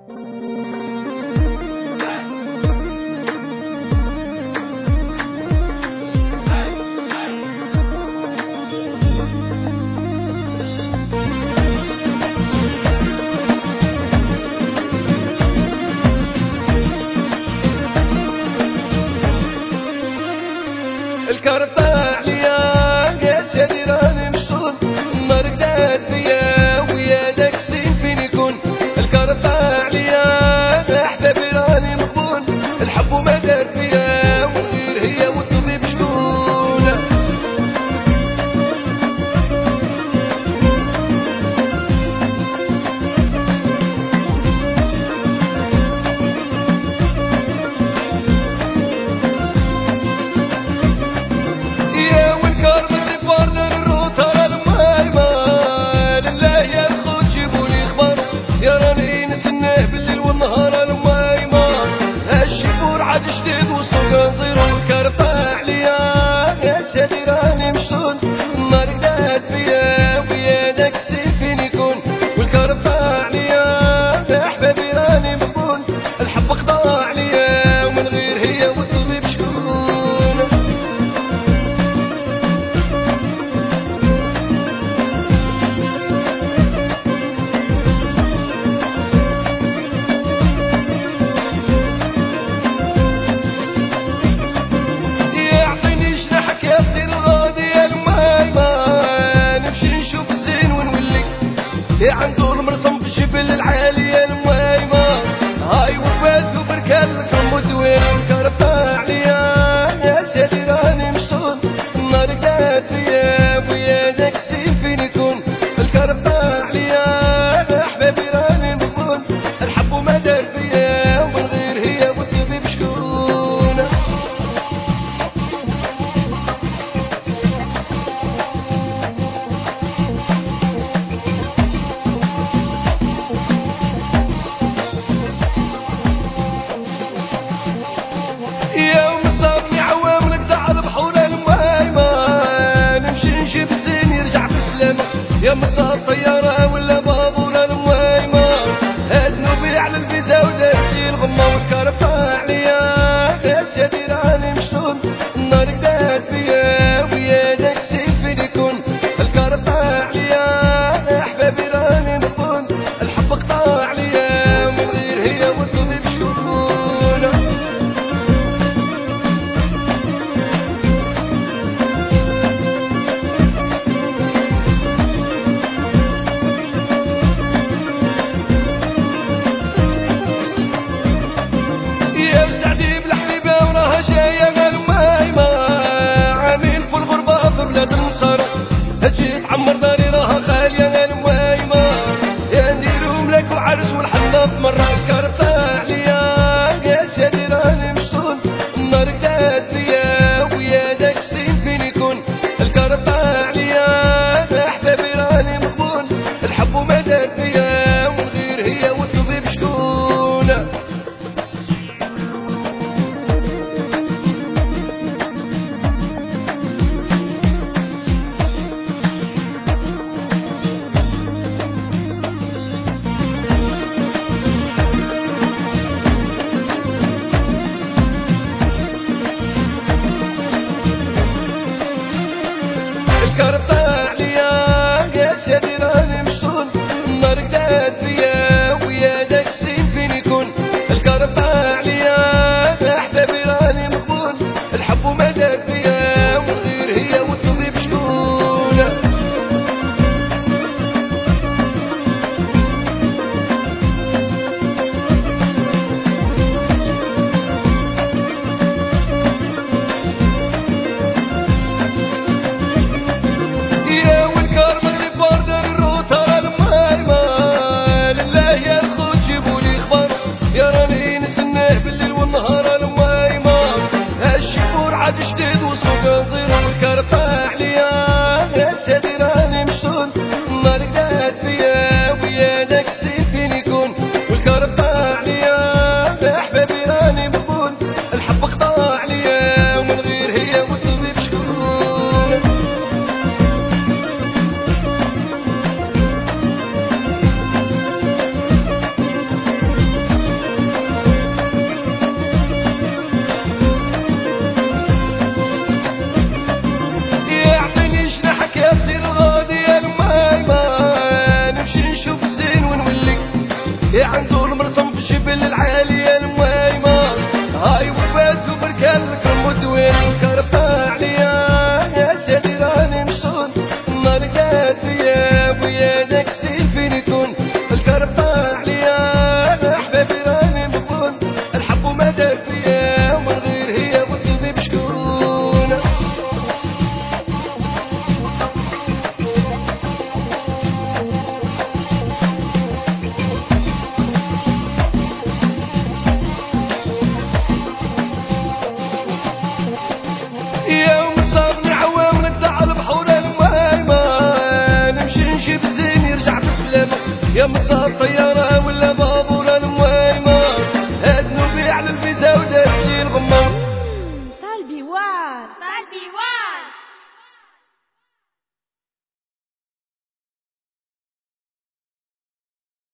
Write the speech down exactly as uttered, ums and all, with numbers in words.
الكهرب طلع ليا يا سيدي راني مشطون، النار قدات بيا ويا داك السين فين يكون. الكهرب طلع ليا يا حبابي راني مغبون، الحب وما دار فيا وغير هي والطبيب شكون. جديد وسوق نصير الكهرب طلع ليا يا سيدي راني مشطون، النار قدات بيا ويا داك السين فين يكون. والكهرب طلع ليا يا حبابي راني مغبون، الحب خضاع ليا ومن غير هي والطبيب شكون. يا بدي الغادي يا المايمة نمشي نشوف الزين ونولي يا عنده المرسم في الجبل العالي يا المايمة هاي وفات وبركان لكم ودوين. الكهرب طلع ليا يا سيدي راني مشطون، النار قدات بيا ويا داك السين فين يكون. الكهرب طلع ليا يا حبابي راني مغبون، الحب وما دار بيا ومن غير هي والطبيب شكون. يوم صابني عوام نقطع البحور المايمة نمشي نجيب زين يرجع بسلامة. يا مصاب طيارة ولا بابور المايمة هالنوبي على الفيزا وداخلي الغمة. والكهرب طلع ليا يا سيدي راني مشطون، النار قدات بيا ويا داك السين فين يكون. الكهرب طلع ليا يا حبابي راني مغبون، الحب قطع ليا من غير هي والطبيب شكون. يا عنده المرسم في الجبل العالية الموايمة هاي وفات وبركان لك المدوين الكرفة عليا يا سيدي راني نشطون النار قاد يا بويا داك السيل فين يكون الكرفة عليا احبابي راني مبون الحب وما دار فيا ومن غير هي وطلبي بشكون يوم صابني عوام ندع البحور الموايمة نمشي نجيب زين يرجع بسلامة يا مصاب طيارة ولا بابور الموايمة هاد نبيع للفيزا ودارتي الغمام طالبي وار طالبي وار